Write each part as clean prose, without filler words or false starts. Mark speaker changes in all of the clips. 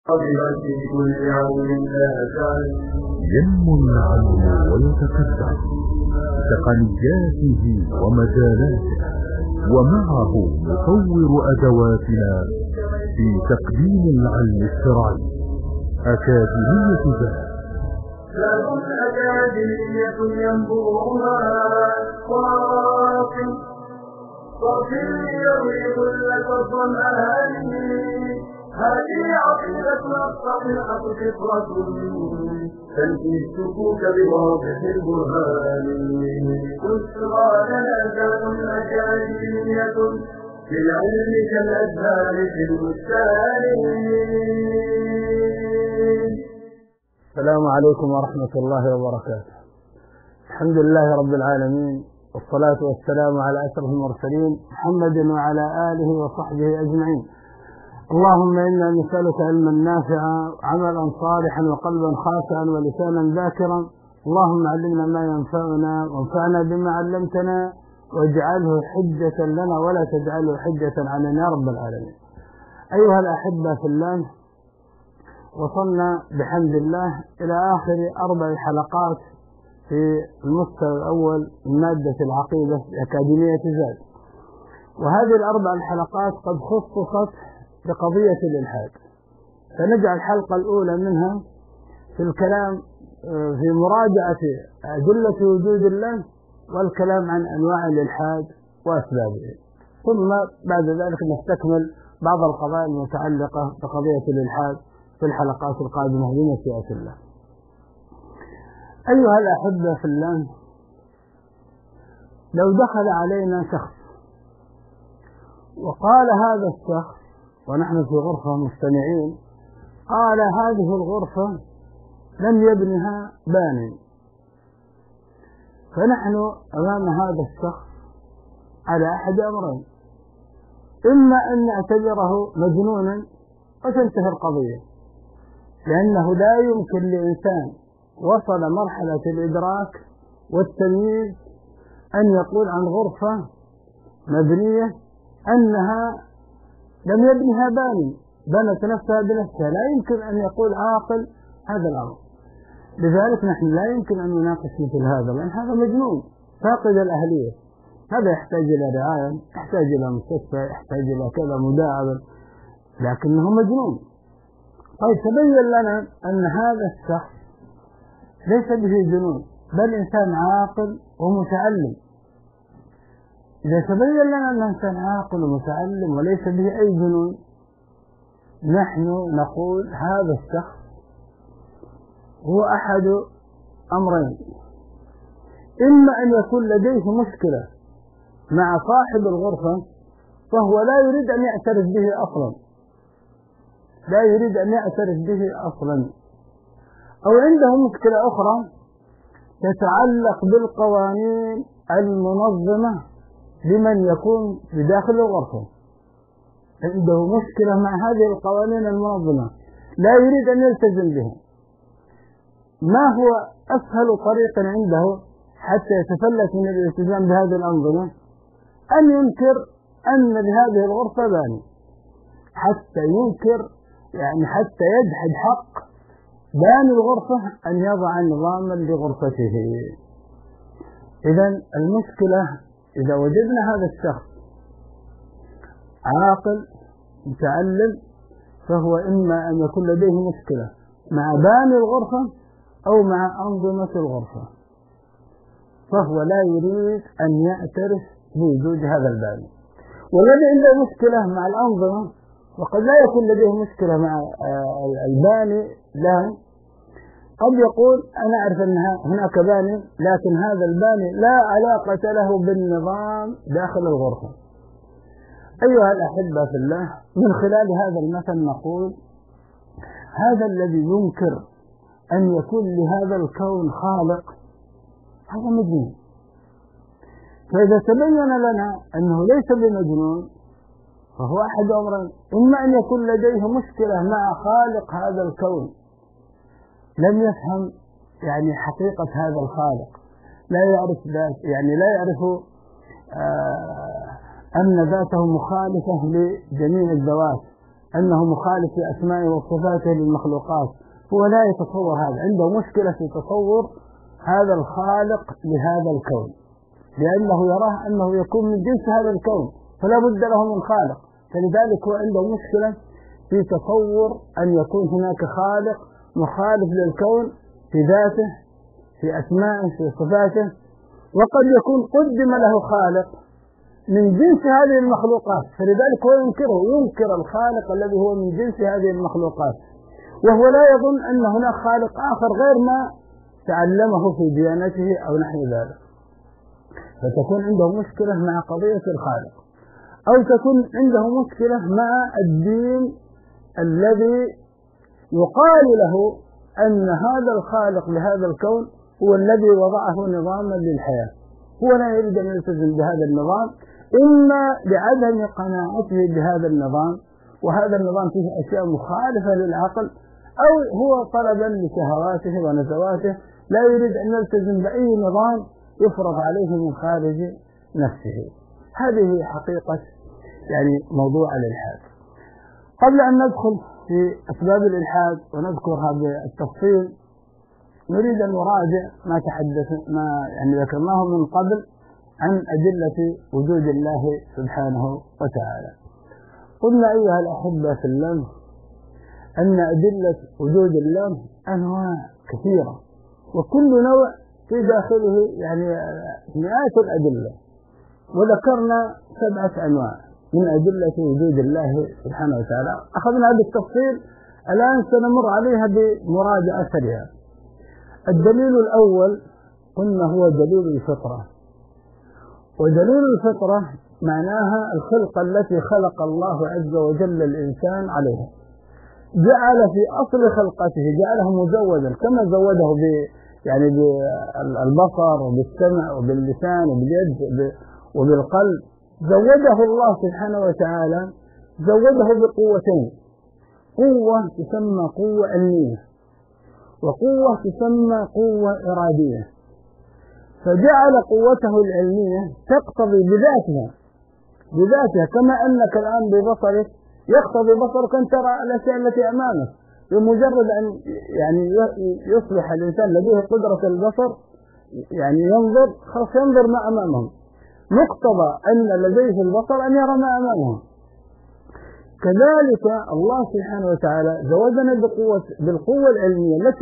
Speaker 1: ينمو العلم ويتقدم بتقنياته ومجالاته، ومعه نطور أدواتنا في تقديم العلم الشرعي. أكاديمية ذات
Speaker 2: لهم أكاديمية ينبوها صافي يروي كل الظمآن. هذه عقيدة الصحيحة فطرة تنفي الشكوك بواضح البرهان. بشرى لنا ذات أكاديمية للعلم كالأزهار في البستان.
Speaker 3: السلام عليكم ورحمة الله وبركاته. الحمد لله رب العالمين، والصلاة والسلام على أشرف المرسلين محمد وعلى آله وصحبه أجمعين. اللهم إنا نسألك علما نافعا وعملا صالحا وقلبا خاشعا ولسانا ذاكرا. اللهم علمنا ما ينفعنا وانفعنا بما علمتنا، واجعله حجة لنا ولا تجعله حجة علينا يا رب العالمين. أيها الأحبة في الله، وصلنا بحمد الله إلى آخر 4 حلقات في المستوى الأول من مادة العقيدة أكاديمية ذات. وهذه ال4 الحلقات قد خصصت بقضية الإلحاد، فنجعل الحلقة الأولى منها في الكلام في مراجعة أدلة وجود الله والكلام عن أنواع الإلحاد وأسبابه، ثم بعد ذلك نستكمل بعض القضايا المتعلقة بقضية الإلحاد في الحلقات القادمة بمشيئة الله. أيها الأحبة في الله، لو دخل علينا شخص وقال هذا الشخص ونحن في غرفة مستمعين، قال هذه الغرفة لم يبنها بان، فنحن أمام هذا الشخص على أحد أمرين: إما أن نعتبره مجنونا وتنتهي القضية، لأنه لا يمكن لإنسان وصل مرحلة الإدراك والتمييز أن يقول عن غرفة مبنية أنها لم يبنها باني، بنت نفسها بنفسها. لا يمكن أن يقول عاقل هذا الأمر. لذلك نحن لا يمكن أن نناقش مثل هذا، لأن هذا مجنون فاقد الأهلية. هذا يحتاج إلى رعاية، يحتاج إلى مستشفى، يحتاج إلى كذا مداعبة، لكنه مجنون. طيب تبين لنا أن هذا الشخص ليس به جنون، بل إنسان عاقل ومتعلم. إذا تبين لنا أنه إنسان عاقل ومتعلم وليس به أي جنون، نحن نقول هذا الشخص هو أحد أمرين: إما أن يكون لديه مشكلة مع صاحب الغرفة فهو لا يريد أن يعترف به أصلا، لا يريد أن يعترف به أصلا، أو عنده مشكلة أخرى تتعلق بالقوانين المنظمة لمن يكون بداخل الغرفة. عنده مشكلة مع هذه القوانين المنظمة لا يريد أن يلتزم بها. ما هو أسهل طريق عنده حتى يتفلت من الالتزام بهذه الأنظمة؟ أن ينكر أن لهذه الغرفة باني، حتى ينكر يعني حتى يجحد حق باني الغرفة أن يضع نظاما لغرفته. إذن المشكلة إذا وجدنا هذا الشخص عاقل متعلم، فهو إما أن يكون لديه مشكلة مع باني الغرفة أو مع أنظمة الغرفة، فهو لا يريد أن يعترف بوجود هذا الباني. والذي عنده مشكلة مع الأنظمة وقد لا يكون لديه مشكلة مع الباني له، قد يقول أنا أعرف أن هناك باني، لكن هذا الباني لا علاقة له بالنظام داخل الغرفة. أيها الأحبة في الله، من خلال هذا المثل نقول هذا الذي ينكر أن يكون لهذا الكون خالق هذا مجنون. فإذا تبين لنا أنه ليس بمجنون فهو أحد أمرين: إما أن يكون لديه مشكلة مع خالق هذا الكون، لم يفهم يعني حقيقة هذا الخالق، لا يعرف ذات، يعني لا يعرف أن ذاته مخالفة لجميع الذوات، أنه مخالف في أسمائه وصفاته للمخلوقات، هو لا يتصور هذا، عنده مشكلة في تصور هذا الخالق لهذا الكون، لأنه يراه أنه يكون من جنس هذا الكون فلا بد له من خالق، فلذلك هو عنده مشكلة في تصور أن يكون هناك خالق مخالف للكون في ذاته في أسمائه في صفاته، وقد يكون قدم له خالق من جنس هذه المخلوقات، فلذلك هو ينكر الخالق الذي هو من جنس هذه المخلوقات، وهو لا يظن أن هناك خالق آخر غير ما تعلمه في ديانته أو نحو ذلك، فتكون عنده مشكلة مع قضية الخالق، أو تكون عنده مشكلة مع الدين الذي يقال له أن هذا الخالق لهذا الكون هو الذي وضعه نظاما للحياة، هو لا يريد أن يلتزم بهذا النظام إما لعدم قناعته بهذا النظام، وهذا النظام فيه أشياء مخالفة للعقل، أو هو طلبا لشهواته ونزواته لا يريد أن يلتزم بأي نظام يفرض عليه من خارج نفسه. هذه حقيقة يعني موضوع الإلحاد. قبل أن ندخل في أسباب الإلحاد ونذكرها بالتفصيل، نريد أن نراجع ما ذكرناه من قبل عن أدلة وجود الله سبحانه وتعالى. قلنا أيها الأحبة في الله أن أدلة وجود الله أنواع كثيرة، وكل نوع في داخله يعني مئات الأدلة، وذكرنا 7 أنواع من أدلة وجود الله سبحانه وتعالى، أخذنا بالتفصيل، الآن سنمر عليها بمراجعة سريعة. الدليل الأول قلنا هو دليل الفطرة، ودليل الفطرة معناها الخلقة التي خلق الله عز وجل الإنسان عليها، جعل في أصل خلقته جعله مزودا كما زوده بالبصر وبالسمع وباللسان وباليد وبالقلب، زوده الله سبحانه وتعالى زوده بقوتين، قوة تسمى قوة علمية وقوة تسمى قوة إرادية، فجعل قوته العلمية تقتضي بذاتها كما أنك الآن ببصرك يقتضي بصرك أن ترى الأشياء التي أمامك، بمجرد أن يصبح الإنسان لديه قدرة البصر ينظر خلاص ينظر ما أمامه، مقتضى أن لديه البصر أن يرى ما أمامه. كذلك الله سبحانه وتعالى زودنا بالقوة العلمية التي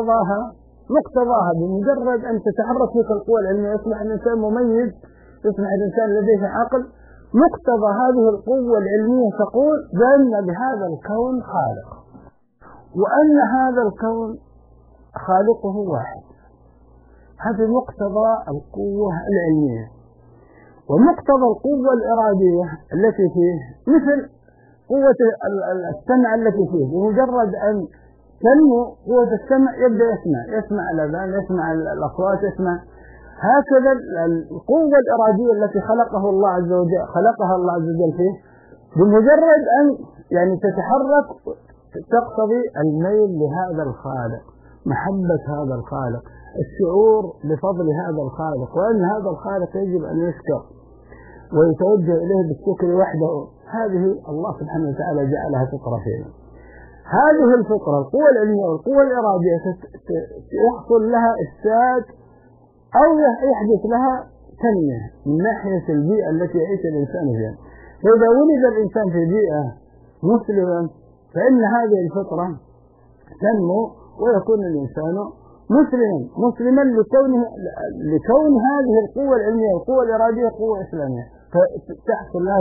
Speaker 3: مقتضاها بمجرد أن تتحرك فيك القوة العلمية يصبح الإنسان مميز، يصبح الإنسان لديه عقل، مقتضى هذه القوة العلمية تقول بأن بهذا الكون خالق، وأن هذا الكون خالقه واحد، هذا مقتضى القوة العلمية. ومقتضى القوة الإرادية التي فيه مثل قوة السمع التي فيه، بمجرد أن تنمو قوة السمع يبدأ يسمع الأذان، يسمع الأصوات، يسمع. هكذا القوة الإرادية التي خلقها الله عز وجل فيه، بمجرد أن تتحرك تقتضي الميل لهذا الخالق، محبة هذا الخالق، الشعور بفضل هذا الخالق، وأن هذا الخالق يجب أن يشكر ويتوجه إليه بالشكر وحده. هذه الله سبحانه وتعالى جعلها فطرة فينا. هذه الفطرة القوة العلمية والقوة الإرادية يحصل لها إفساد أو يحدث لها تنمية من ناحية البيئة التي يعيش الإنسان فيها. فإذا ولد الإنسان في بيئة مسلمة فإن هذه الفطرة تنمو ويكون الإنسان مسلما لكون هذه القوة العلمية والقوة الإرادية قوة إسلامية، فتحصل لها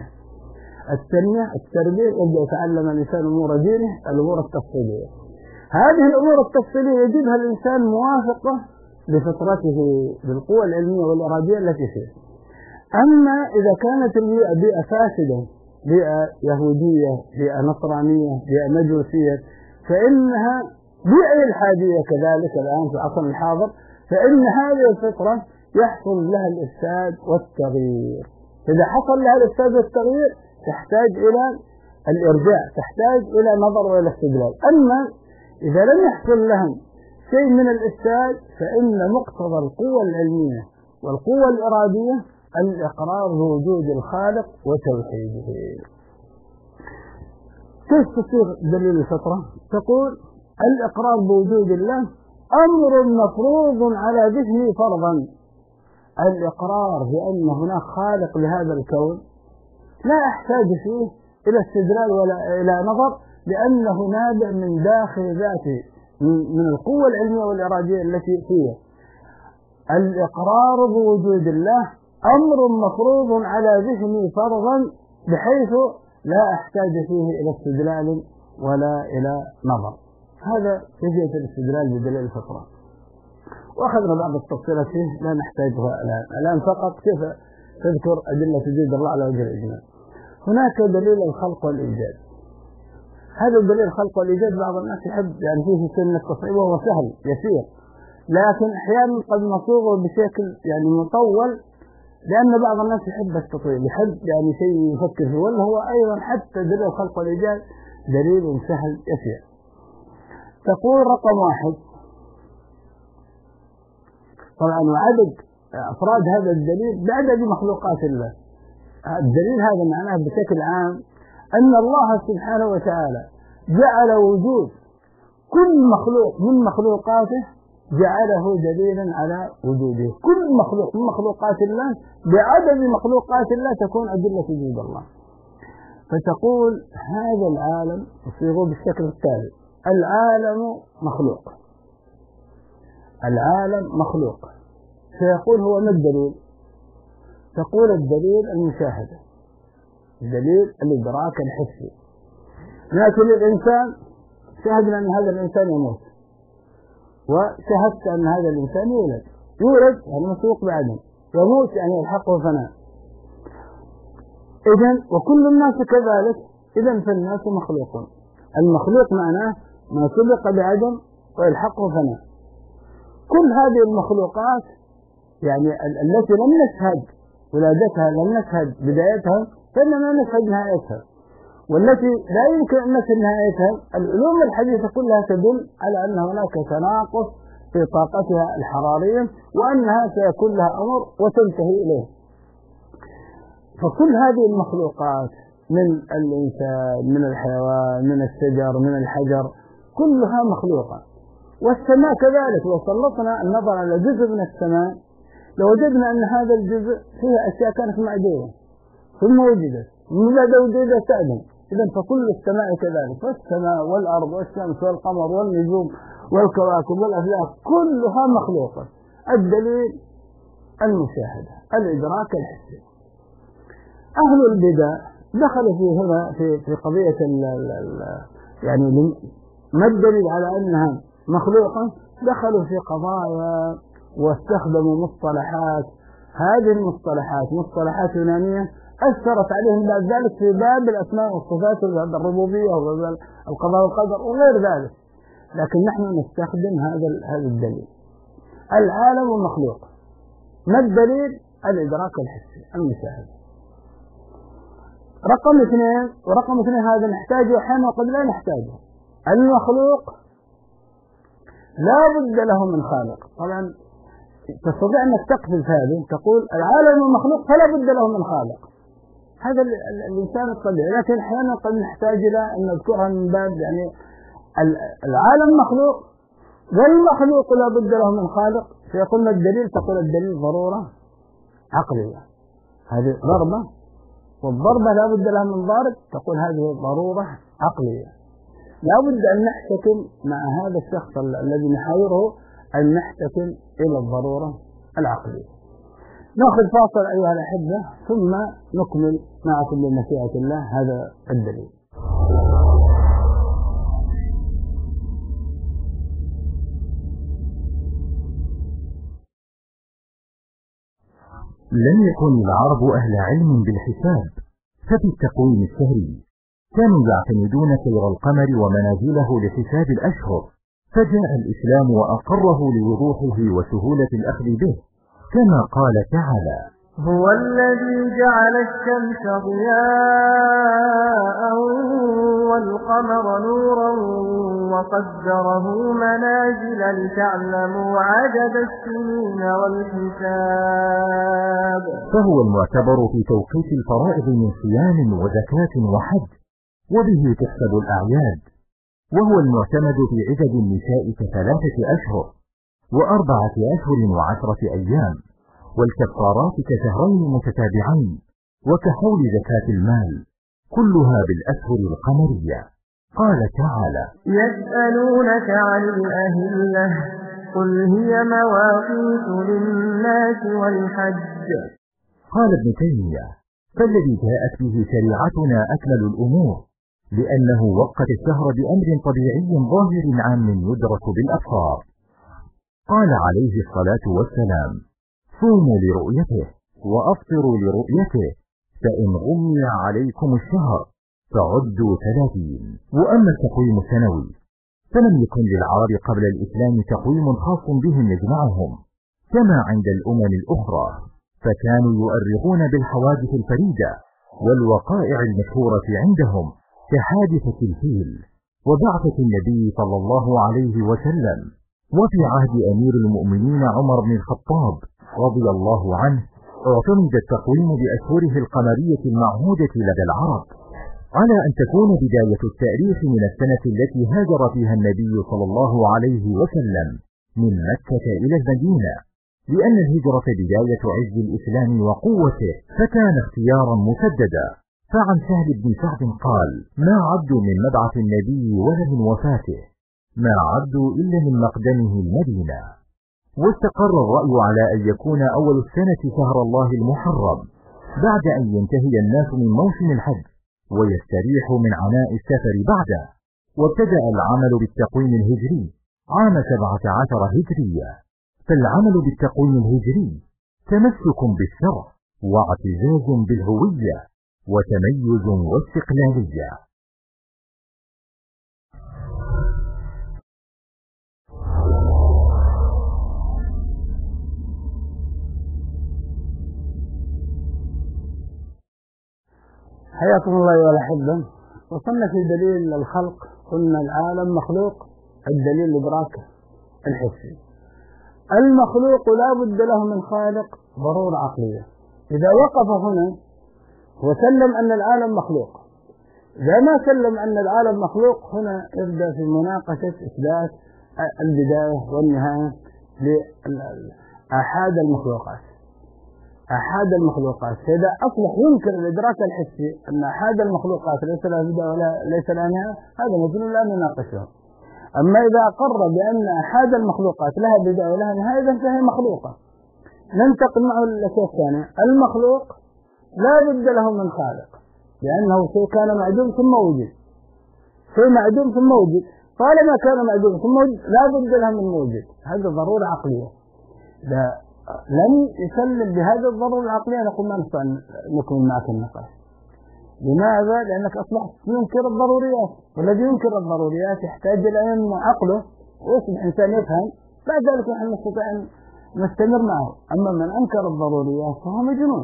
Speaker 3: التنمية التربية، يبدأ يتعلم الإنسان أمور دينه، الأمور التفصيلية. هذه الأمور التفصيلية يجدها الإنسان موافقة لفطرته بالقوة العلمية والإرادية التي فيه. أما إذا كانت البيئة بيئة فاسدة، بيئة يهودية، بيئة نصرانية، بيئة مجوسية، فإنها بيئة إلحادية كذلك الآن في العصر الحاضر، فإن هذه الفطرة يحصل لها الإفساد والتغيير. إذا حصل لها الإفساد والتغيير تحتاج إلى الإرجاع، تحتاج إلى نظر وإلى استدلال. أما إذا لم يحصل لهم شيء من الإفساد فإن مقتضى القوة العلمية والقوة الإرادية الإقرار بوجود الخالق وتوحيده. كيف تصير دليل الفطرة؟ تقول الإقرار بوجود الله أمر مفروض على ذهنه فرضا. الإقرار بأن هناك خالق لهذا الكون لا أحتاج فيه إلى استدلال ولا إلى نظر، لأنه نابع من داخل ذاته من القوة العلمية والإرادية التي فيه. الإقرار بوجود الله أمر مفروض على ذهني فرضا، بحيث لا أحتاج فيه إلى استدلال ولا إلى نظر. هذا كيفية الاستدلال بدليل الفطرة، وأخذنا بعض التفصيلات فيه لا نحتاجها الآن فقط كيف تذكر أدلة وجود الله على وجه الإجمال. هناك دليل الخلق والإيجاد. هذا الدليل الخلق والإيجاد بعض الناس يحب يعني فيه سن التصعيب، وهو سهل يسير، لكن أحيانا قد نصوغه بشكل يعني مطول، لأن بعض الناس يحب التطويل، يحب يعني شيء يفكر فيه، ولا هو أيضا حتى دليل الخلق والإيجاد دليل سهل يسير. تقول رقم 1 طبعا وعدد أفراد هذا الدليل بعدد مخلوقات الله. الدليل هذا معناه بشكل عام أن الله سبحانه وتعالى جعل وجود كل مخلوق من مخلوقاته جعله دليلا على وجوده. كل مخلوق من مخلوقات الله بعدد مخلوقات الله تكون أدلة وجود الله. فتقول هذا العالم يصيغه بالشكل التالي: العالم مخلوق. العالم مخلوق. سيقول هو ما الدليل؟ تقول الدليل المشاهدة، الدليل الإدراك الحسي. لكن الإنسان شاهدنا أن هذا الإنسان يموت، وشاهدت أن هذا الإنسان يولد يعني مسوق بعدم، يموت يعني يلحقه فناء. إذن وكل الناس كذلك، إذن فالناس مخلوقون. المخلوق معناه ما سبق بعدم ويلحقه فناء. كل هذه المخلوقات يعني التي لم نشهد ولادتها، لم نشهد بدايتها، فإننا نشهد نهايتها، والتي لا يمكن أن نشهد نهايتها. العلوم الحديثة كلها تدل على أن هناك تناقص في طاقتها الحرارية، وأنها سيكون لها أمر وتنتهي إليه. فكل هذه المخلوقات من الإنسان، من الحيوان، من الشجر، من الحجر، كلها مخلوقة. والسماء كذلك، لو سلطنا النظر على جزء من السماء لوجدنا أن هذا الجزء فيه أشياء كانت معدومة ثم وجدت، من بعد وجودها تعدم. إذن فكل السماء كذلك، فالسماء والأرض والشمس والقمر والنجوم والكواكب والأفلاك كلها مخلوقة. الدليل المشاهدة، الإدراك الحسي. أهل البدع دخلوا في هنا في قضية يعني ما الدليل على أنها مخلوقة؟ دخلوا في قضايا واستخدموا مصطلحات. هذه المصطلحات مصطلحات يونانية أثرت عليهم بعد ذلك في باب الأسماء والصفات وباب الربوبية وباب القضاء والقدر وغير ذلك. لكن نحن نستخدم هذا الدليل. العالم مخلوق. ما الدليل؟ الإدراك الحسي، المشاهدة. رقم 2، ورقم 2 هذا نحتاجه أحيانا وقد لا نحتاجه. المخلوق لا بد له من خالق. طبعا تستطيع أنك تقفز هذه، تقول العالم مخلوق فلا بد له من خالق. هذا الإنسان الطبيعي، لكن أحيانا قد نحتاج إلى أن نذكرها من باب يعني العالم مخلوق والمخلوق لا بد له من خالق. فيقولنا الدليل، تقول الدليل ضرورة عقلية، هذه ضربة، والضربة لا بد لها من ضارب، تقول هذه ضرورة عقلية. لا بد أن نحتكم مع هذا الشخص الذي نحاوره، أن نحتكم إلى الضرورة العقلية. نأخذ فاصل أيها الأحبة ثم نكمل معكم بمشيئة الله هذا الدليل.
Speaker 1: لم يكن العرب أهل علم بالحساب، ففي التقويم الشهري كانوا يعتمدون سير القمر ومنازله لحساب الأشهر، فجاء الإسلام وأقره لوضوحه وسهولة الأخذ به، كما قال تعالى:
Speaker 2: هو الذي جعل الشمس ضياء والقمر نورا وقدره منازل لتعلموا عدد السنين والحساب.
Speaker 1: فهو المعتبر في توقيت الفرائض من صيام وزكاة وحج، وبه تحسب الأعياد، وهو المعتمد في عدد النساء ك3 أشهر و4 أشهر و10 أيام، والكفارات ك2 متتابعين، وكحول زكاة المال، كلها بالأشهر القمرية. قال تعالى:
Speaker 2: يسألونك عن الأهلة قل هي مواقيت للناس والحج.
Speaker 1: قال ابن تيمية: فالذي جاءت به شريعتنا أكمل الأمور، لأنه وقت الشهر بأمر طبيعي ظاهر عام يدرك بالأبصار. قال عليه الصلاة والسلام: صوموا لرؤيته وأفطروا لرؤيته، فإن غمي عليكم الشهر فعدوا 30. وأما التقويم السنوي فلم يكن للعرب قبل الإسلام تقويم خاص بهم يجمعهم كما عند الأمم الأخرى، فكانوا يؤرخون بالحوادث الفريدة والوقائع المشهورة عندهم كحادثة الفيل وبعثة النبي صلى الله عليه وسلم. وفي عهد أمير المؤمنين عمر بن الخطاب رضي الله عنه اعتمد التقويم بأشهره القمرية المعهودة لدى العرب، على أن تكون بداية التاريخ من السنة التي هاجر فيها النبي صلى الله عليه وسلم من مكة إلى المدينة، لأن الهجرة بداية عز الإسلام وقوته، فكان اختيارا مسددا. فعن سهل بن سعد قال: ما عدوا من مبعث النبي ولا من وفاته، ما عدوا إلا من مقدمه المدينة. واستقر الرأي على أن يكون أول السنة شهر الله المحرم، بعد أن ينتهي الناس من موسم الحج ويستريحوا من عناء السفر بعده. وابتدأ العمل بالتقويم الهجري عام 17 هجرية. فالعمل بالتقويم الهجري تمسك بالشرع واعتزاز بالهوية وتميز واستقلالية.
Speaker 3: حياكم الله أيها الأحبة. وصلنا في دليل الخلق، قلنا العالم مخلوق، الدليل الإدراك الحسي. المخلوق لا بد له من خالق، ضرورة عقلية. إذا وقف هنا وسلم أن العالم مخلوق، إذا ما سلم أن العالم مخلوق، هنا يبدأ في مناقشة إثبات البداية والنهاية لآحاد المخلوقات. آحاد المخلوقات، فإذا أصبح يمكن الإدراك الحسي أن آحاد المخلوقات ليس لها بداية ولا ليس لها نهاية، هذا مثل لا نناقشه. أما إذا أقر بأن آحاد المخلوقات لها بداية ولها نهاية فهي مخلوقة. ننتقل معه للأشياء الثانية. المخلوق لا بد له من خالق، لأنه شيء كان معدوم ثم وجد، شيء معدوم ثم وجد، طالما كان معدوم ثم وجد لا بد له من موجد. هذه ضرورة عقلية. لم يسلم بهذه الضرورة العقلية نقول ما نستطيع أن نكمل معك النقاش. لماذا؟ لأنك أصبحت ينكر الضروريات، والذي ينكر الضروريات يحتاج إلى أن عقله ويصبح إنسان يفهم، بعد ذلك نحن نستطيع أن نستمر معه. أما من أنكر الضروريات فهو مجنون.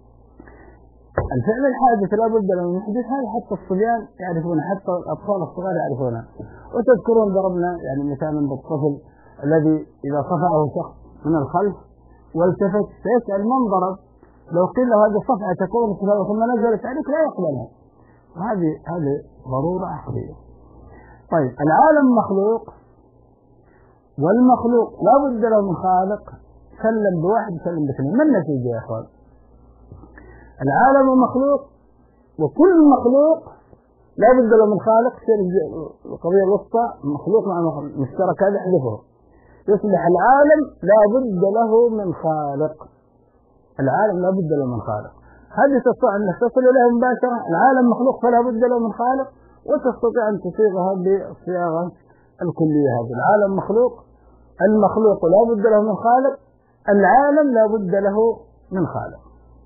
Speaker 3: الفعل الحادث لا بد له من حدث، هذا حتى الصبيان يعرفونه، حتى الأطفال الصغار يعرفونه. وتذكرون ضربنا يعني مثالا بالطفل الذي إذا صفعه شخص من الخلف والتفت فيسأل من ضرب، لو قيل له هذه الصفعة تكون ثم نزلت عليك لا يقبلها. هذه ضرورة عقلية. طيب العالم مخلوق، والمخلوق لا بد له من خالق، سلم بواحد سلم باثنين، ما النتيجة يا أخوان؟ العالم مخلوق، وكل مخلوق لا بد له من خالق. القضية الوسطى مخلوق مع مشترك هذا يحذفه، يصبح العالم لا بد له من خالق. العالم لا بد له من خالق، هذه تستطيع أن تصل إليه مباشرة. العالم مخلوق فلا بد له من خالق، وتستطيع أن تصيغها بالصياغة الكلية. هذا العالم مخلوق، المخلوق لا بد له من خالق، العالم لا بد له من خالق.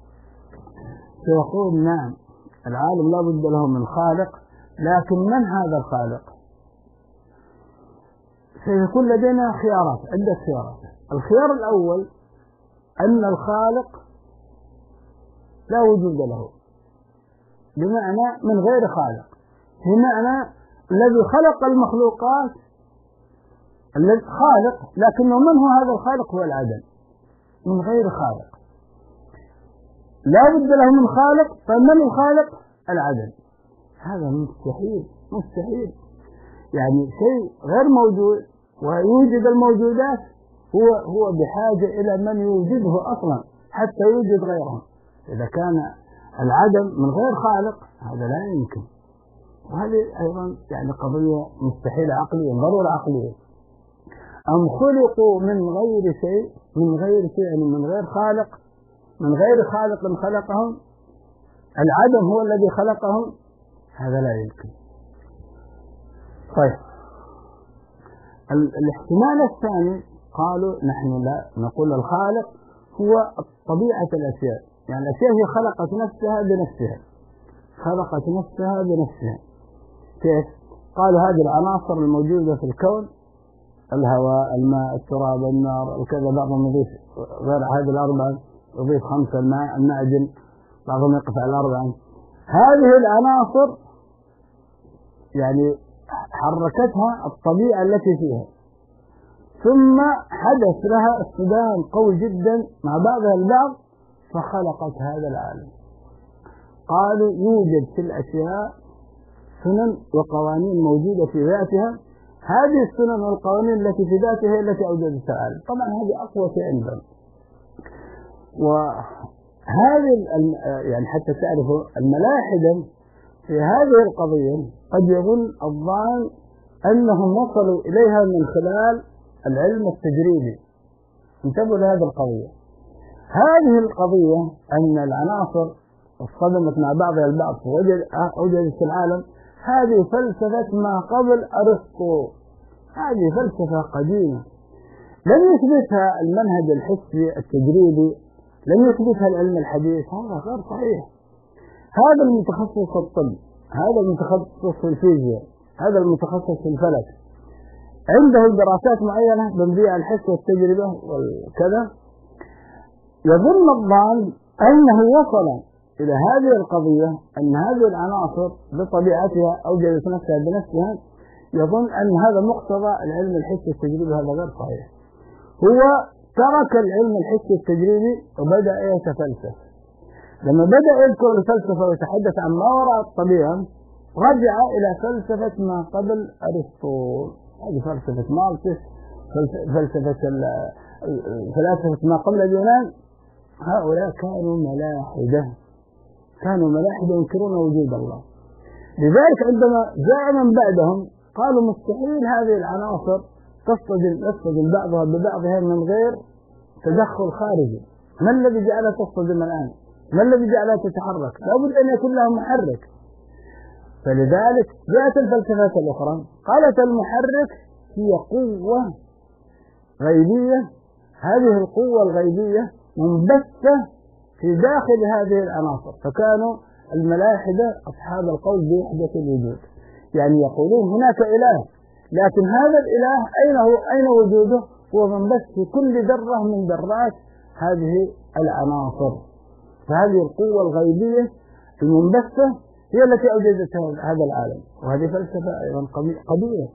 Speaker 3: سيقول نعم العالم لا بد له من خالق، لكن من هذا الخالق؟ سيكون لدينا خيارات، عدة خيارات. الخيار الأول أن الخالق لا وجود له، بمعنى من غير خالق، بمعنى الذي خلق المخلوقات الذي خالق، لكنه من هو هذا الخالق؟ هو العدم، من غير خالق. لا بد له من خالق، فمن الخالق؟ العدم. هذا مستحيل مستحيل. يعني شيء غير موجود ويوجد الموجودات، هو بحاجة إلى من يوجده أصلا حتى يوجد غيره. إذا كان العدم من غير خالق هذا لا يمكن. وهذه أيضا يعني قضية مستحيلة عقليا، ضرورة عقلية. أم خلقوا من غير شيء، من غير شيء يعني من غير خالق، من غير خالق خلقهم، العدم هو الذي خلقهم، هذا لا يمكن. طيب الاحتمال الثاني قالوا نحن لا نقول الخالق هو طبيعة الأشياء، يعني الأشياء هي خلقت نفسها بنفسها، خلقت نفسها بنفسها. كيف؟ قالوا هذه العناصر الموجودة في الكون، الهواء، الماء، التراب، النار، وكذا، بعضهم يضيف غير هذه الأربعة، يضيف 5 المعدن، بعضهم يقف على 4. هذه العناصر يعني حركتها الطبيعة التي فيها، ثم حدث لها اصطدام قوي جدا مع بعضها البعض فخلقت هذا العالم. قالوا يوجد في الأشياء سنن وقوانين موجودة في ذاتها، هذه السنن والقوانين التي في ذاتها هي التي أوجدت العالم. طبعا هذه أقوى شيء عندهم. وهذه يعني حتى تعرفوا الملاحدة في هذه القضية قد يظن الظان أنهم وصلوا إليها من خلال العلم التجريبي. انتبهوا لهذه القضية. هذه القضية أن العناصر اصطدمت مع بعضها البعض ووجدت في العالم، هذه فلسفة ما قبل أرسطو، هذه فلسفة قديمة لم يثبتها المنهج الحسي التجريبي، لم يثبتها العلم الحديث. هذا غير صحيح. هذا المتخصص في الطب، هذا المتخصص في الفيزياء، هذا المتخصص في الفلك، عنده دراسات معينة بنبيع الحس والتجربة وكذا، يظن الظان أنه وصل إلى هذه القضية أن هذه العناصر بطبيعتها أوجدت نفسها بنفسها، يظن أن هذا مقتضى العلم الحسي التجريبي. هذا غير صحيح. هو ترك العلم الحسي التجريبي وبدأ يتفلسف. لما بدأ يذكر الفلسفة ويتحدث عن ما وراء الطبيعة رجع إلى فلسفة ما قبل أرسطو. هذه فلسفة ماركس، فلسفة ما قبل اليونان. هؤلاء كانوا ملاحدة، كانوا ملاحدة ينكرون وجود الله. لذلك عندما جاء من بعدهم قالوا مستحيل هذه العناصر تصطدم بعضها ببعضها من غير تدخل خارجي. ما الذي جعلها تصطدم الآن؟ ما الذي جعلها تتحرك؟ لابد أن يكون لها محرك. فلذلك جاءت الفلسفات الأخرى قالت المحرك هي قوة غيبية، هذه القوة الغيبية منبثة في داخل هذه العناصر. فكانوا الملاحدة أصحاب القول بوحدة الوجود، يعني يقولون هناك إله، لكن هذا الإله أين وجوده؟ هو منبث في كل ذرة من ذرات هذه العناصر. فهذه القوة الغيبية المنبثة هي التي أوجدت هذا العالم. وهذه فلسفة أيضا قديمة.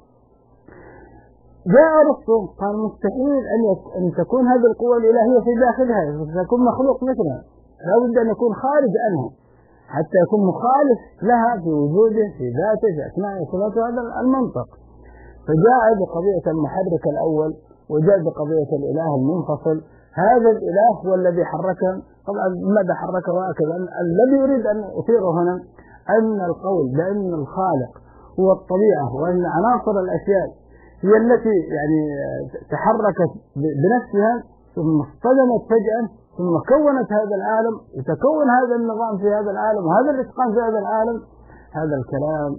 Speaker 3: جاء أرسطو قال مستحيل أن تكون هذه القوة الإلهية في داخلها، تكون مخلوق مثلها، لا بد أن يكون خارج عنها حتى يكون مخالف لها في وجوده، في ذاته، في أسمائه وصفاته. هذا المنطق. فجاء بقضية المحرك الأول وجاء بقضية الإله المنفصل. هذا الإله هو الذي حركه. طبعا ماذا حركه هكذا؟ الذي يريد أن أثيره هنا أن القول بأن الخالق هو الطبيعة وأن عناصر الأشياء هي التي يعني تحركت بنفسها ثم اصطدمت فجأة ثم كونت هذا العالم وتكون هذا النظام في هذا العالم وهذا الإتقان في هذا العالم. هذا الكلام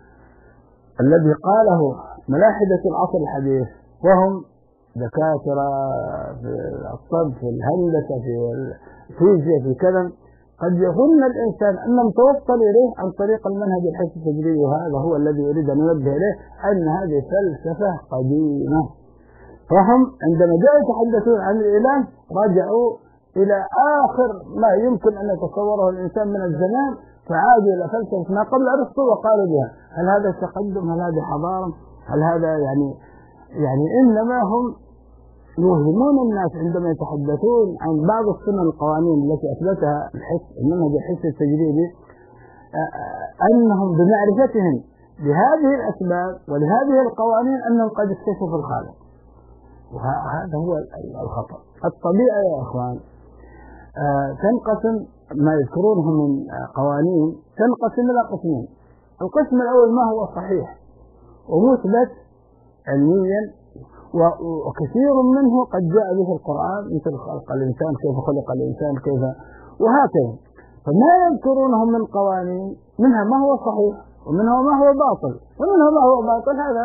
Speaker 3: الذي قاله ملاحدة العصر الحديث وهم دكاترة في الطب، في الهندسة، في الفيزياء، في كذا، قد يظن الإنسان أنهم توصل إليه عن طريق المنهج الحسي التجريبي، وهذا هو الذي يريد أن ينبه إليه أن هذه فلسفة قديمة. فهم عندما جاءوا يتحدثون عن الإله رجعوا إلى آخر ما يمكن أن يتصوره الإنسان من الزمان، فعادوا إلى فلسفة ما قبل أرسطو وقالوا بها. هل هذا تقدم؟ هل هذه حضارة؟ هل هذا يعني إنما هم يوهمون الناس عندما يتحدثون عن بعض السنن القوانين التي أثبتها المنهج الحسي التجريبي، أنهم بمعرفتهم بهذه الأسباب ولهذه القوانين أنهم قد اكتشفوا الخالق، وهذا هو الخطأ. الطبيعة يا إخوان تنقسم، ما يذكرونه من قوانين تنقسم إلى قسمين. القسم الأول ما هو صحيح ومثبت علميا وكثير منه قد جاء به القرآن، مثل خلق الإنسان، كيف خلق الإنسان، كيف وهكذا. فما يذكرونه من قوانين منها ما هو صحيح ومنها ما هو باطل، ومنها ما هو باطل هذا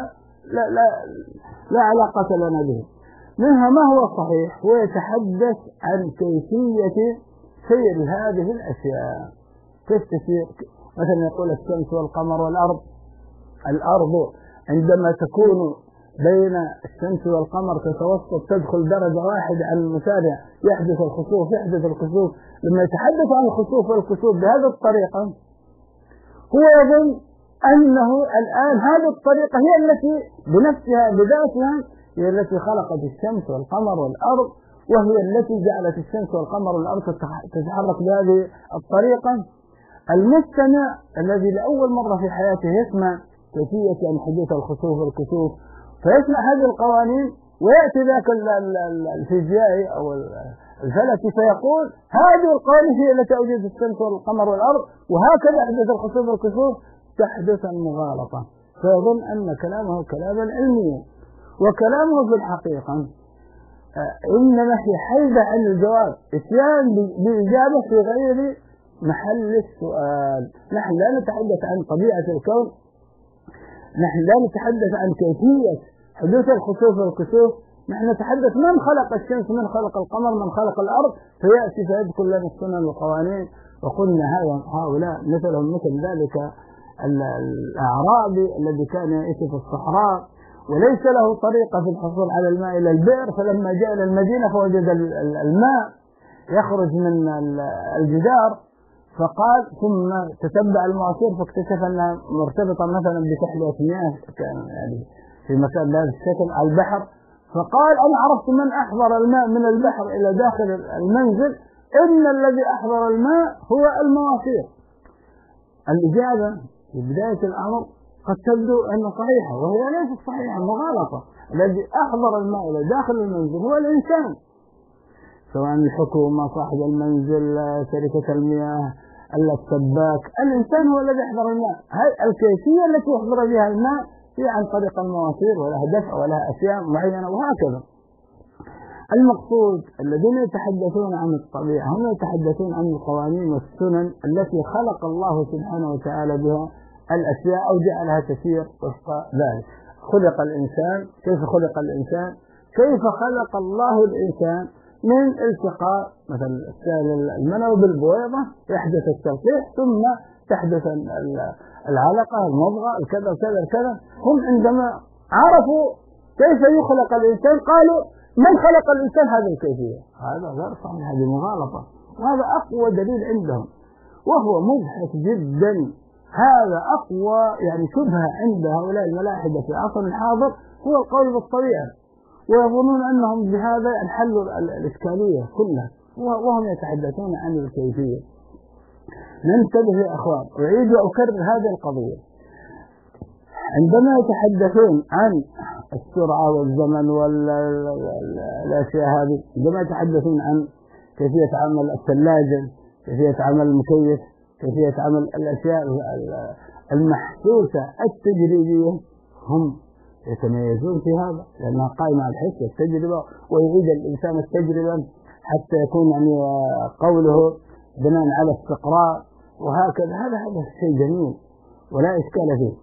Speaker 3: لا علاقة لنا به. منها ما هو صحيح ويتحدث عن كيفية سير هذه الأشياء، كيف تسير. مثلا يقول الشمس والقمر والأرض، الأرض عندما تكون بين الشمس والقمر تتوسط تدخل درجة واحدة عن المسارع يحدث الخسوف. لما يتحدث عن الخسوف والكسوف بهذه الطريقة هو يظن أنه الآن هذه الطريقة هي التي بنفسها بذاتها هي التي خلقت الشمس والقمر والأرض، وهي التي جعلت الشمس والقمر والأرض تتحرك بهذه الطريقة. المستمع الذي لأول مرة في حياته يسمع كيفية حدوث الخسوف والكسوف فيسمع هذه القوانين، ويأتي ذاك الفيزيائي أو الفلكي فيقول هذه القوانين هي التي أوجدت الشمس والقمر والأرض، وهكذا يحدث الخسوف والكسوف. تحدث المغالطة، فيظن أن كلامه كلاما علميا، وكلامه في الحقيقة إنما في حيدة عن الجواب، إتيان بإجابة في غير محل السؤال. نحن لا نتحدث عن طبيعة الكون، نحن لا نتحدث عن كيفية حدوث الخسوف والكسوف، نحن نتحدث من خلق الشمس، من خلق القمر، من خلق الأرض، فيأتي فيذكر لنا السنن والقوانين. وقلنا هؤلاء مثلهم مثل ذلك الأعرابي الذي كان يعيش في الصحراء وليس له طريقة في الحصول على الماء إلى البئر، فلما جاء إلى المدينة فوجد الماء يخرج من الجدار، فقال ثم تتبع المعصير فاكتشف أنها مرتبطة مثلا بتحلية مياه كان يعني في مكان بهذا الشكل على البحر، فقال أنا عرفت من أحضر الماء من البحر إلى داخل المنزل، إن الذي أحضر الماء هو المواسير. الإجابة في بداية الأمر قد تبدو أنها صحيحة وهي ليست صحيحة، مغالطة. الذي أحضر الماء إلى داخل المنزل هو الإنسان، سواء الحكومة، صاحب المنزل، شركة المياه، السباك، الإنسان هو الذي يحضر الماء. الكيفية التي يحضر بها الماء هي عن طريق المواسير ولها دفع ولها أشياء معينة وهكذا. المقصود الذين يتحدثون عن الطبيعة هم يتحدثون عن القوانين والسنن التي خلق الله سبحانه وتعالى بها الأشياء أو جعلها تسير وفق ذلك. خلق الإنسان، كيف خلق الإنسان؟ كيف خلق الله الإنسان من التقاء مثلا السائل المنوي بالبويضة يحدث التلقيح ثم تحدث العلقة المضغة الكذا وكذا الكذا. هم عندما عرفوا كيف يخلق الإنسان قالوا من خلق الإنسان هذه الكيفية. هذا غير صحيح، هذه مغالطة، وهذا أقوى دليل عندهم وهو مضحك جدا. هذا أقوى يعني شبهة عند هؤلاء الملاحدة في العصر الحاضر هو القول بالطبيعة، ويظنون أنهم بهذا حلوا الإشكالية كلها وهم يتحدثون عن الكيفية. ننتبه يا أخوان، أعيد وأكرر هذه القضية. عندما يتحدثون عن السرعة والزمن والأشياء هذه، عندما يتحدثون عن كيفية عمل الثلاجة، كيفية عمل المكيف، كيفية عمل الأشياء المحسوسة التجريبية، هم يتميزون في هذا لأنها قائمة على الحس والتجربة، ويعيد الإنسان التجربة حتى يكون يعني قوله بناء على استقراء وهكذا. هذا شيء جميل ولا إشكال فيه.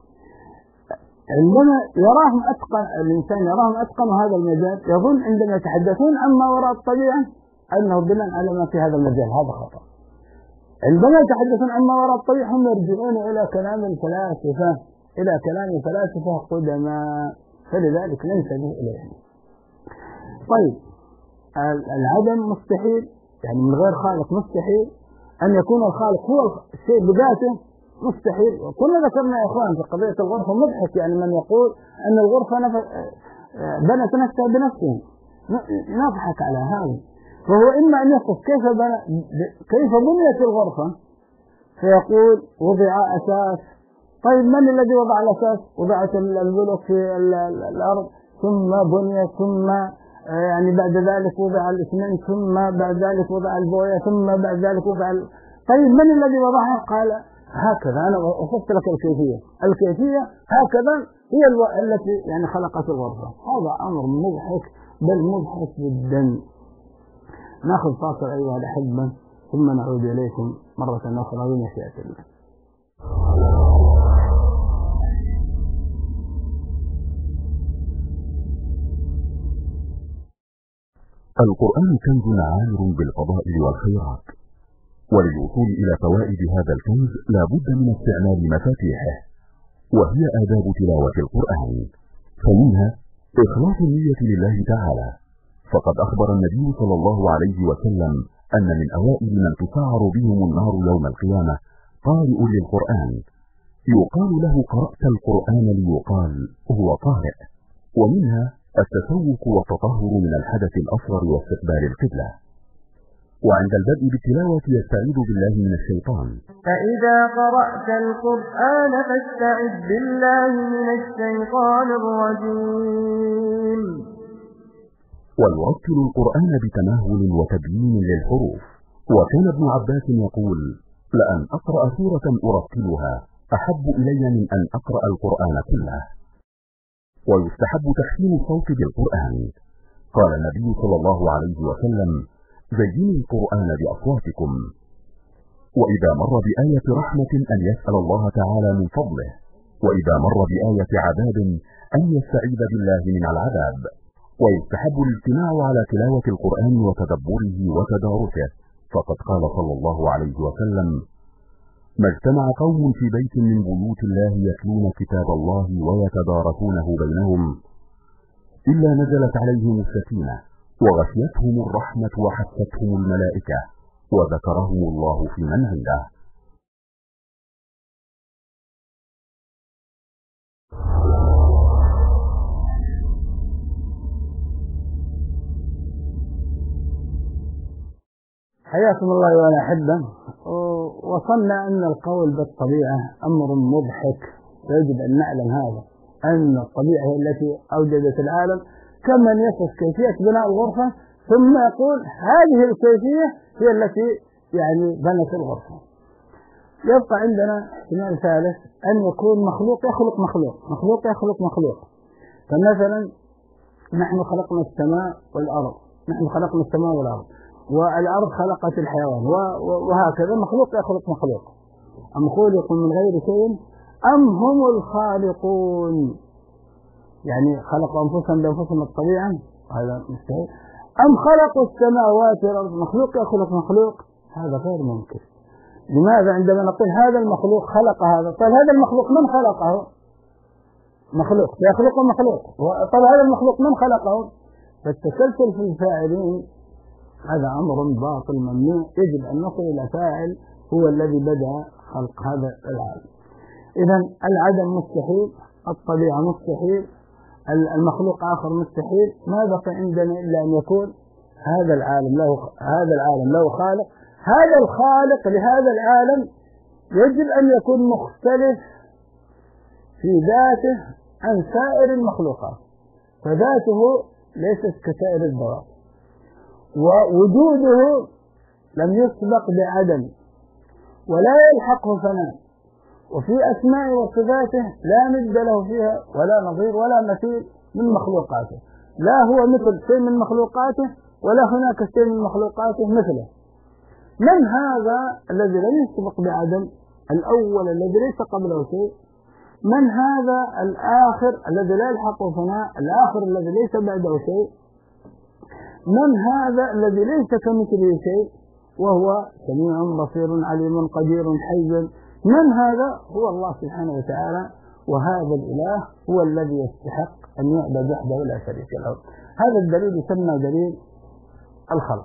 Speaker 3: عندما يراهم أتقن الإنسان يراهم أتقن هذا المجال يظن عندما يتحدثون عما وراء الطبيعة أنه بناء على ما في هذا المجال. هذا خطأ. عندما يتحدثون عما وراء الطبيعة هم يرجعون إلى كلام الفلاسفة، إلى كلام الفلاسفة قدماء، فلذلك ننتبه إليه. طيب العدم مستحيل، يعني من غير خالق مستحيل، أن يكون الخالق هو الشيء بذاته مستحيل. وكنا ذكرنا يا إخوان في قضية الغرفة مضحك، يعني من يقول أن الغرفة بنت نفسها بنفسه، نضحك على هذا. فهو إما أن يصف كيف بنيت الغرفة فيقول وضع أساس. طيب من الذي وضع الأساس؟ وضعت البلوك في الأرض ثم بنيت، ثم يعني بعد ذلك وضع الإسمنت، ثم بعد ذلك وضع البوية، ثم بعد ذلك وضع طيب من الذي وضعها؟ قال هكذا. أنا وصفت لك الكيفية هكذا هي التي يعني خلقت الغرفة. هذا أمر مضحك، بل مضحك جدا. نأخذ فاصل أيها الأحبة ثم نعود إليكم مرة أخرى بمشيئة الله.
Speaker 1: القرآن كنز عامر بالفضائل والخيرات، وللوصول إلى فوائد هذا الكنز لا بد من استعمال مفاتيحه، وهي آداب تلاوة القرآن. فمنها إخلاص النية لله تعالى، فقد أخبر النبي صلى الله عليه وسلم أن من أوائل من تسعر بهم النار يوم القيامة قارئ للقرآن، يقال له قرأت القرآن ليقال هو قارئ. ومنها التسوق والتطهر من الحدث الأصغر واستقبال القبلة. وعند البدء بالتلاوة يستعيذ بالله من الشيطان.
Speaker 2: فإذا قرأت القرآن فاستعذ بالله من الشيطان الرجيم.
Speaker 1: ويرتل القرآن بتمهل وتبيين للحروف. وكان ابن عباس يقول: لأن أقرأ سورة أرتلها أحب إلي من أن أقرأ القرآن كله. ويستحب تحسين الصوت بالقرآن. قال النبي صلى الله عليه وسلم: زينوا القرآن بأصواتكم. وإذا مر بآية رحمة أن يسأل الله تعالى من فضله، وإذا مر بآية عذاب أن يستعيذ بالله من العذاب. ويستحب الاجتماع على تلاوة القرآن وتدبره وتدارسه، فقد قال صلى الله عليه وسلم: ما اجتمع قوم في بيت من بيوت الله يتلون كتاب الله ويتدارسونه بينهم إلا نزلت عليهم السكينة وغشيتهم الرحمة وحفتهم الملائكة وذكرهم الله في من عنده.
Speaker 3: حياكم الله يا الأحبة. وصلنا أن القول بالطبيعة أمر مضحك، يجب أن نعلم هذا، أن الطبيعة هي التي أوجدت العالم، كمن يصف كيفية بناء الغرفة ثم يقول هذه الكيفية هي التي يعني بنت الغرفة. يبقى عندنا احتمال ثالث، أن يكون مخلوق يخلق مخلوق، مخلوق يخلق مخلوق. فمثلا نحن خلقنا السماء والأرض، نحن خلقنا السماء والأرض، والأرض خلقت الحيوان، وهكذا مخلوق يخلق مخلوق. أم خلقوا من غير شيء أم هم الخالقون؟ يعني خلقوا أنفسهم بأنفسهم الطبيعة، هذا مستحيل. أم خلقوا السماوات والأرض، مخلوق يخلق مخلوق، هذا غير ممكن. لماذا عندما نقول هذا المخلوق خلق هذا؟ طيب هذا المخلوق من خلقه؟ مخلوق يخلق مخلوق. طيب هذا المخلوق من خلقه؟ فالتسلسل في الفاعلين هذا أمر باطل ممنوع. يجب أن نصل إلى فاعل هو الذي بدأ خلق هذا العالم. إذن العدم مستحيل، الطبيعة مستحيل، المخلوق آخر مستحيل. ما بقي عندنا إلا أن يكون هذا العالم له خالق. هذا الخالق لهذا العالم يجب أن يكون مختلف في ذاته عن سائر المخلوقات، فذاته ليست كسائر الذوات، ووجوده لم يسبق بعدم ولا يلحقه فناء، وفي أسماء وصفاته لا ند له فيها ولا نظير ولا مثيل من مخلوقاته. لا هو مثل شيء من مخلوقاته ولا هناك شيء من مخلوقاته مثله. من هذا الذي لم يسبق بعدم، الأول الذي ليس قبله شيء؟ من هذا الآخر الذي لا يلحقه فناء، الآخر الذي ليس بعده شيء؟ من هذا الذي ليس كمثله شيء وهو سميع بصير عليم قدير حي؟ من هذا؟ هو الله سبحانه وتعالى. وهذا الإله هو الذي يستحق أن يعبد وحده ولا شريك له. هذا الدليل يسمى دليل الخلق.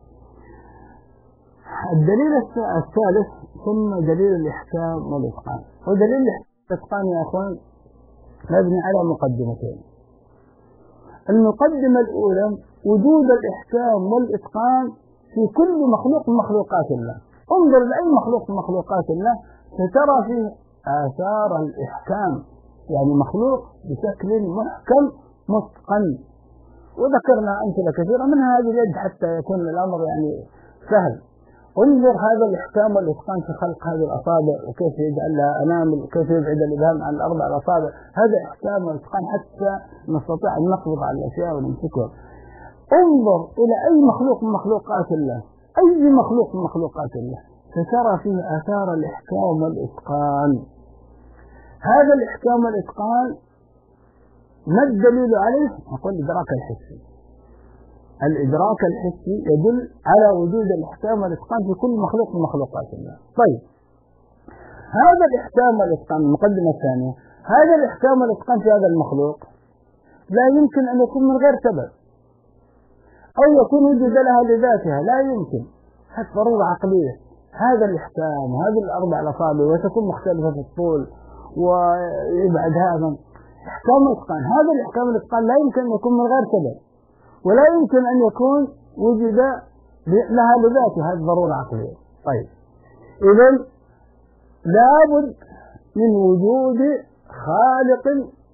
Speaker 3: الدليل الثالث ثم دليل الإحكام والإتقان. ودليل الإتقان يا أخوان مبني على مقدمتين. المقدمة الأولى وجود الإحكام والإتقان في كل مخلوق من مخلوقات الله. انظر لأي مخلوق من مخلوقات الله سترى فيه آثار الإحكام، يعني مخلوق بشكل محكم متقن. وذكرنا أمثلة كثيرة منها هذه اليد حتى يكون الأمر يعني سهل. انظر هذا الإحكام والإتقان في خلق هذه الأصابع، وكيف يجعل لها أنامل، وكيف يبعد الإبهام عن الأربع الأصابع. هذا إحكام وإتقان حتى نستطيع أن نقبض على الأشياء ونمسكها. انظر إلى أي مخلوق من مخلوقات الله، أي مخلوق من مخلوقات الله سترى فيه آثار الإحكام والإتقان. هذا الإحكام والإتقان ما الدليل عليه؟ نقول الإدراك الحسي. الإدراك الحسي يدل على وجود الإحكام والإتقان في كل مخلوق من مخلوقات الله. طيب، هذا الإحكام والإتقان، المقدمة الثانية، هذا الإحكام والإتقان في هذا المخلوق لا يمكن أن يكون من غير سبب، أو يكون وجود لها لذاتها، لا يمكن، هذه ضرورة عقلية. هذا الإحكام وهذه الأربع الأصابع وتكون مختلفة في الطول ويبعد هذا إحكام وإتقان. هذا الإحكام والإتقان لا يمكن أن يكون من غير سبب، ولا يمكن أن يكون وجد لها لذاتها، هذه ضرورة عقلية. طيب، إذن لابد من وجود خالق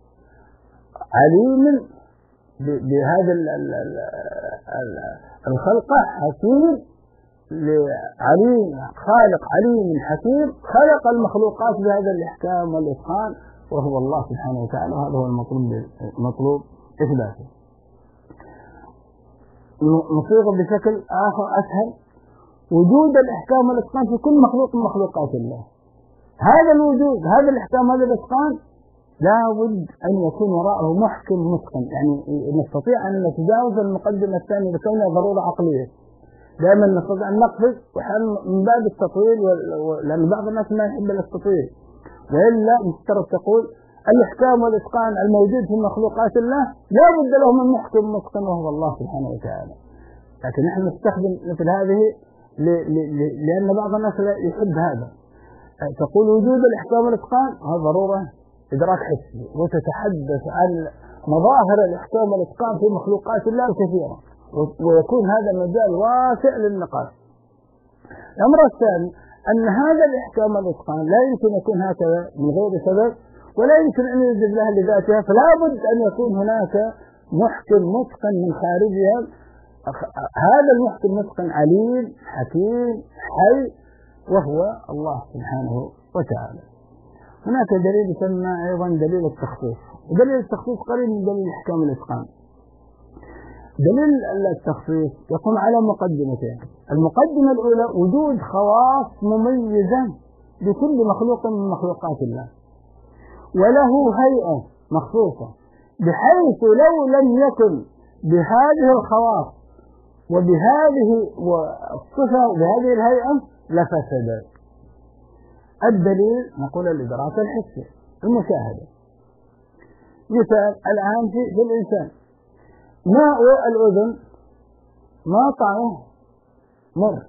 Speaker 3: عليم بهذا الخلقة، حكيم عليم، خالق عليم حكيم خلق المخلوقات بهذا الإحكام والإتقان، وهو الله سبحانه وتعالى. وهذا هو المطلوب إثباته. نصيغه بشكل آخر أسهل: وجود الإحكام والإتقان في كل مخلوق من مخلوقات الله. هذا الوجود، هذا الإحكام، هذا الإتقان لا بد أن يكون وراءه محكم متقن. يعني نستطيع أن نتجاوز المقدمة الثانية لكونها ضرورة عقلية. دائما نستطيع أن نقفز من باب التطويل، لأن بعض الناس ما يحب التطويل، وإلا مفترض تقول الإحكام والإتقان الموجود في مخلوقات الله لا بد له من محكم متقن وهو الله سبحانه وتعالى. لكن نحن نستخدم مثل هذه لأن بعض الناس لا يحب هذا. تقول وجود الإحكام والإتقان هذا ضرورة إدراك حسي، وتتحدث عن مظاهر الإحكام والإتقان في مخلوقات الله كثيرة، ويكون هذا مجال واسع للنقاش. الأمر الثاني أن هذا الإحكام والإتقان لا يمكن يكون هكذا من غير سبب، ولا يمكن أن يوجد لها لذاتها، فلا بد أن يكون هناك محكم متقن من خارجها. هذا المحكم متقن عليم حكيم حي، وهو الله سبحانه وتعالى. هناك دليل يسمى أيضا دليل التخصيص. دليل التخصيص قريب من دليل الإحكام والإتقان. دليل التخصيص يقوم على مقدمتين. المقدمة الأولى وجود خواص مميزة لكل مخلوق من مخلوقات الله، وله هيئة مخصوصة، بحيث لو لم يكن بهذه الخواص وبهذه الصفة وبهذه الهيئة لفسد. الدليل نقول الإدراك الحسي، المشاهدة. مثال الآن في الإنسان، ماء الأذن ما طعمه مر،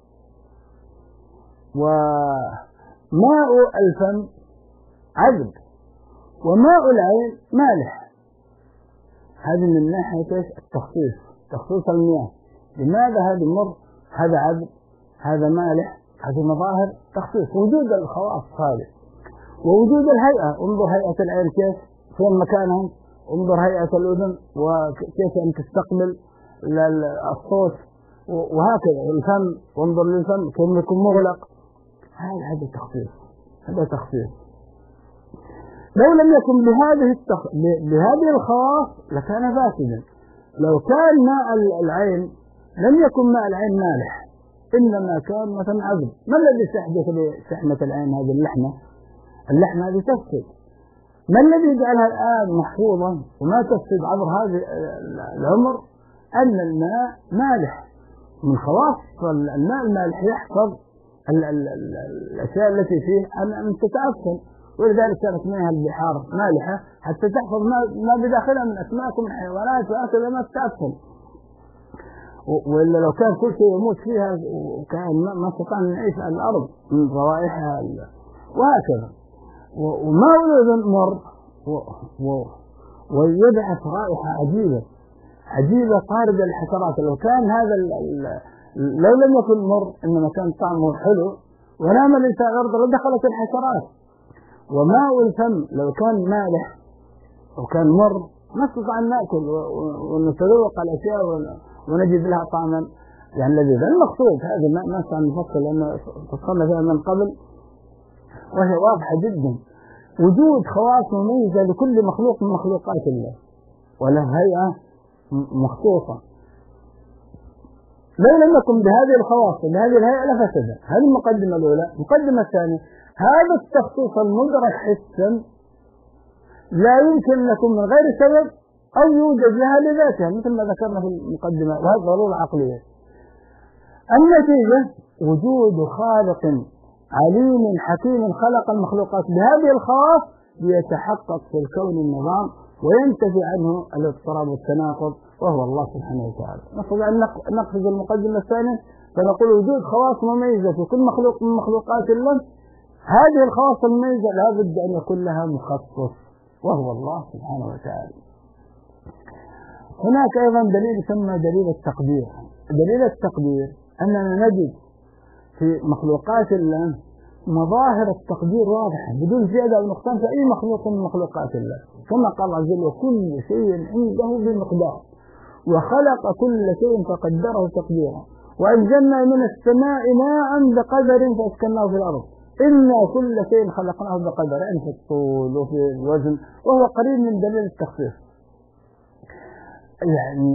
Speaker 3: وماء الفم عذب، وماء العين مالح. هذه من ناحية التخصيص، تخصيص المياه. لماذا هذا مر، هذا عذب، هذا مالح؟ هذه مظاهر تخصيص، وجود الخواص هذه. ووجود الهيئة، انظر هيئة العين كيف، فين مكانهم، انظر هيئة الأذن وكيف أن تستقبل الصوت، وهكذا الفم، وانظر للفم كيف يكون مغلق. هذا تخصيص، هذا تخصيص. لو لم يكن بهذه الخواص لكان فاسدا. لو كان ماء العين لم يكن ماء العين مالح، إنما كان مثلا عذب. ما الذي سيحدث لشحمة العين هذه اللحمة هذه تفسد. ما الذي يجعلها الآن محفوظا وما تفسد عبر هذه العمر؟ أن الماء مالح. من خواص الماء المالح يحفظ الأشياء التي فيه أن تتعفن، ولذلك كانت مياه البحار مالحة حتى تحفظ ما بداخلها من أسماك ومن حيوانات وهكذا ما تتعفن. وإلا لو كان كل شيء يموت فيها وكان ما استطعنا نعيش على الأرض من روائحها وهكذا. وماء الأذن مر ويبعث رائحة عجيبة طاردة للحشرات. لو كان هذا لو لم يكن مر إنما كان طعمه حلو ونام الإنسان على الأرض لدخلت الحشرات. وماء الفم لو كان مالح أو كان مر ما استطاع أن نأكل ونتذوق الأشياء ونجد لها طعما يعني لذيذ. المقصود هذا ما نستطيع نفصل لأنه فصلنا فيها من قبل وهي واضحة جدا. وجود خواص مميزة لكل مخلوق من مخلوقات الله وله هيئة مخصوصة. لو لم يكن بهذه الخواص بهذه الهيئة لفسد. هذه المقدمة الأولى. المقدمة الثانية هذا التخصيص المدرك حسا لا يمكن لكم من غير سبب أو يوجد لها لذاتها مثل ما ذكرنا في المقدمة وهذا ضرورة عقلية. النتيجة وجود خالق عليم حكيم خلق المخلوقات بهذه الخواص ليتحقق في الكون النظام وينتفي عنه الاضطراب والتناقض وهو الله سبحانه وتعالى. نستطيع أن نقفز المقدمة الثانية فنقول وجود خواص مميزة في كل مخلوق من مخلوقات الله. هذه الخواص المميزة لا بد أن يكون لها مخصص وهو الله سبحانه وتعالى. هناك أيضا دليل يسمى دليل التقدير. دليل التقدير أننا نجد في مخلوقات الله مظاهر التقدير واضحة بدون زيادة أو نقصان في أي مخلوق من مخلوقات الله كما قال عز وجل وكل شيء عنده بمقدار وخلق كل شيء فقدره تقديرا وأنزلنا من السماء ماء بقدر فأسكناه في الأرض إنا كل شيء خلقناه بقدر يعني في الطول وفي الوزن وهو قريب من دليل التخصيص. يعني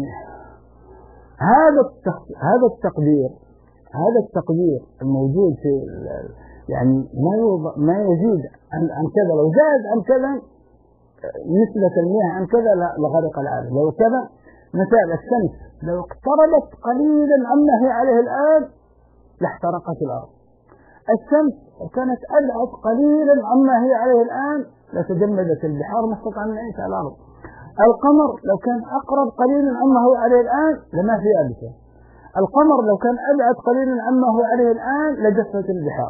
Speaker 3: هذا التقدير الموجود في يعني ما يزيد عن كذا لو زاد عن كذا نسبة المياه عن كذا لغرق العالم. لو كذا مثال الشمس لو اقتربت قليلا عما هي عليه الآن لاحترقت الأرض. الشمس كانت أبعد قليلا عما هي عليه الآن لتجمدت البحار ما استطاع أن يعيش على الأرض. القمر لو كان أقرب قليلا عما هو عليه الآن لما في أبسه. القمر لو كان أبعد قليلا عما هو عليه الآن لجفت البحار.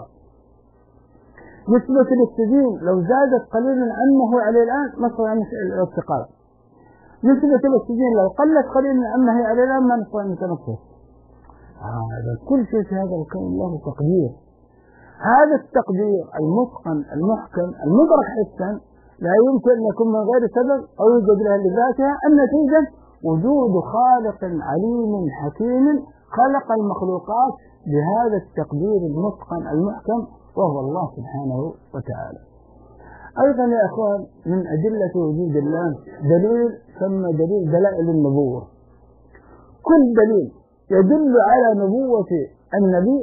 Speaker 3: نسبة الأكسجين لو زادت قليلا عما هو عليه الآن ما استطاع أن الارتقاء. نسبة الأكسجين لو قلت قليلا عما هي عليه الآن ما نستطيع أن نتنفس. هذا كل شيء في هذا الكون له تقدير. هذا التقدير المتقن المحكم المدرك حسا لا يمكن أن يكون من غير سبب أو يوجد لها لذاتها. النتيجة وجود خالق عليم حكيم خلق المخلوقات بهذا التقدير المتقن المحكم وهو الله سبحانه وتعالى. أيضا يا أخوان من أدلة وجود الله دليل ثم دلائل النبوة. كل دليل يدل على نبوة النبي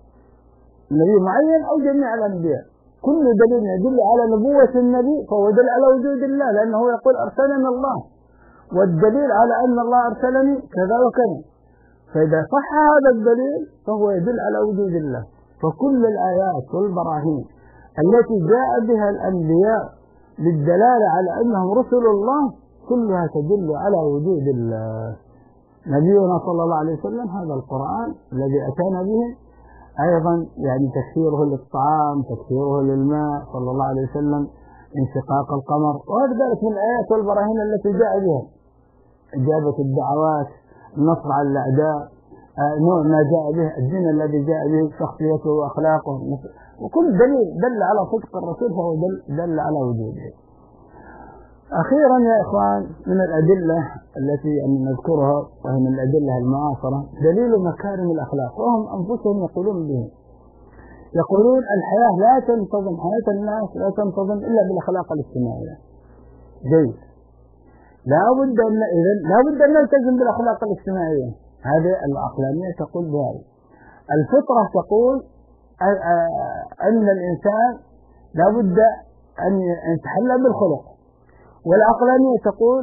Speaker 3: معين أو جميع الأنبياء كل دليل يدل على نبوة النبي فهو دليل على وجود الله لأنه يقول أرسلنا الله والدليل على أن الله أرسلني كذا وكذا. فإذا صح هذا الدليل فهو يدل على وجود الله. فكل الآيات والبراهين التي جاء بها الأنبياء للدلالة على أنهم رسل الله كلها تدل على وجود الله. نبينا صلى الله عليه وسلم هذا القرآن الذي أتانا به أيضا يعني تكثيره للطعام تكثيره للماء صلى الله عليه وسلم انشقاق القمر وهذا ذلك من الآيات والبراهين التي جاء بها إجابة الدعوات النصر على الأعداء نوع ما جاء به الدين الذي جاء به شخصيته وأخلاقه وكل دليل دل على صدق الرسول فهو دل على وجوده. أخيرا يا إخوان من الأدلة التي نذكرها وهي من الأدلة المعاصرة دليل مكارم الأخلاق وهم أنفسهم يقولون به يقولون الحياة لا تنتظم حياة الناس لا تنتظم إلا بالأخلاق الاجتماعية. جيد لا بد أن نلتزم بالأخلاق الاجتماعية. هذه العقلانية تقول بهذا. الفطرة تقول أن الإنسان لا بد أن يتحلى بالخلق والعقلانية تقول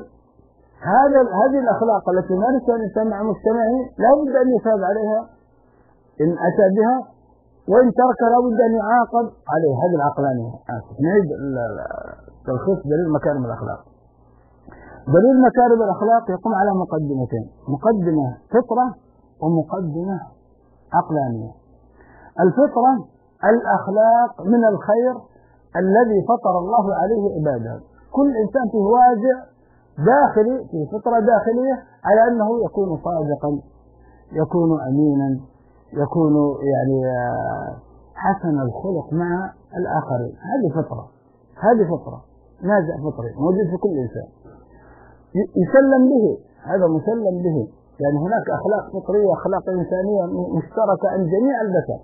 Speaker 3: هذه الأخلاق التي مارسها الإنسان مع مجتمعه لا بد أن يثاب عليها إن أتى بها وإن ترك لا بد أن يعاقب عليه. هذه العقلانية. نعيد تلخيص دليل مكارم الأخلاق. دليل مكارم الأخلاق يقوم على مقدمتين مقدمة فطرة ومقدمة عقلانية. الفطرة الأخلاق من الخير الذي فطر الله عليه عباده. كل إنسان فيه وازع داخلي في فطرة داخلية على أنه يكون صادقا يكون أمينا، يكون يعني حسن الخلق مع الآخرين. هذه فطرة نازع فطري موجود في كل إنسان يسلم به، هذا مسلم به، يعني هناك أخلاق فطرية أخلاق إنسانية مشتركة عند جميع البشر،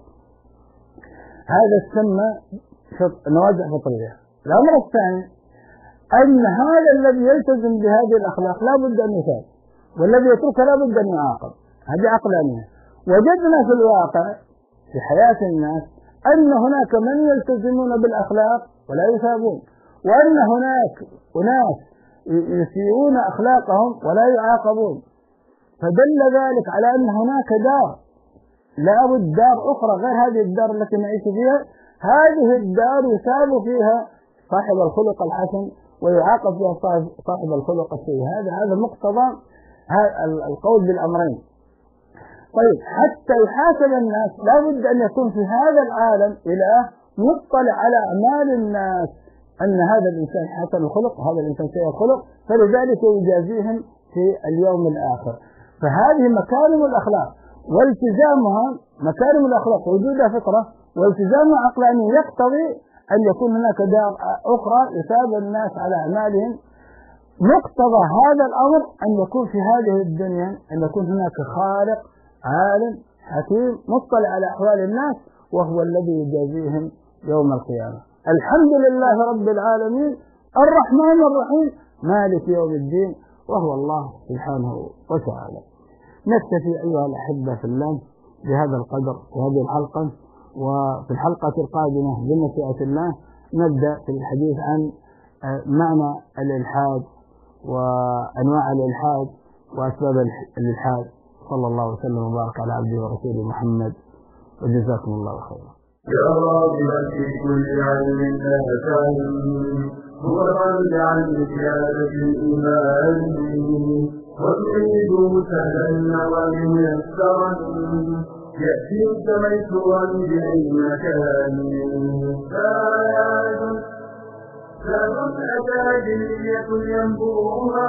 Speaker 3: هذا تسمى نوازع فطرية. الأمر الثاني أن هذا الذي يلتزم بهذه الأخلاق لا بد أن يثاب، والذي يتركها لا بد أن يعاقب، هذه عقلانية. وجدنا في الواقع في حياة الناس أن هناك من يلتزمون بالأخلاق ولا يثابون، وأن هناك أناس يسيئون أخلاقهم ولا يعاقبون، فدل ذلك على أن هناك دار، لابد دار أخرى غير هذه الدار التي نعيش فيها، هذه الدار يثاب فيها صاحب الخلق الحسن ويعاقب فيها صاحب الخلق السيء. هذا مقتضى القول بالأمرين. طيب حتى يحاسب الناس لابد أن يكون في هذا العالم إله مطلع على أعمال الناس، أن هذا الإنسان حسن الخلق وهذا الإنسان سيء الخلق، فلذلك يجازيهم في اليوم الآخر. فهذه مكارم الأخلاق والتزامها، مكارم الأخلاق وجودها فطرة والتزامها عقلاني، يقتضي أن يكون هناك دار أخرى يثاب الناس على أعمالهم. مقتضى هذا الأمر أن يكون في هذه الدنيا أن يكون هناك خالق عالم حكيم مطلع على أحوال الناس، وهو الذي يجازيهم يوم القيامة. الحمد لله رب العالمين الرحمن الرحيم مالك يوم الدين، وهو الله سبحانه وتعالى. نكتفي أيها الأحبة في الله بهذا القدر في هذه الحلقة، وفي الحلقة القادمة بمشيئة الله نبدأ في الحديث عن معنى الإلحاد وأنواع الإلحاد وأسباب الإلحاد. صلى الله وسلم وبارك على عبده ورسوله محمد، وجزاكم الله خيرا.
Speaker 4: يا راغبا في كل علم نافع مرغبا عن زيادة الإيمان، وتريد سهلا وميسرا يأتيك ميسورا بأي مكان. زاد أكاديمية ينبوها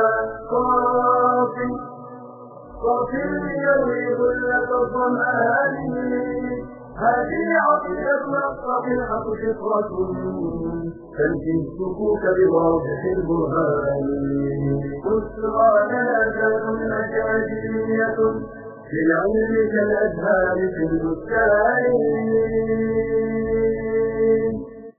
Speaker 4: صافي يروي غلة الظمآن. هذه عقيدة الصحيحة فطرة تنفي السكوك بواضح البرهان. بشرى لنا ذات أكاديمية في العلم كالأزهار في البستان.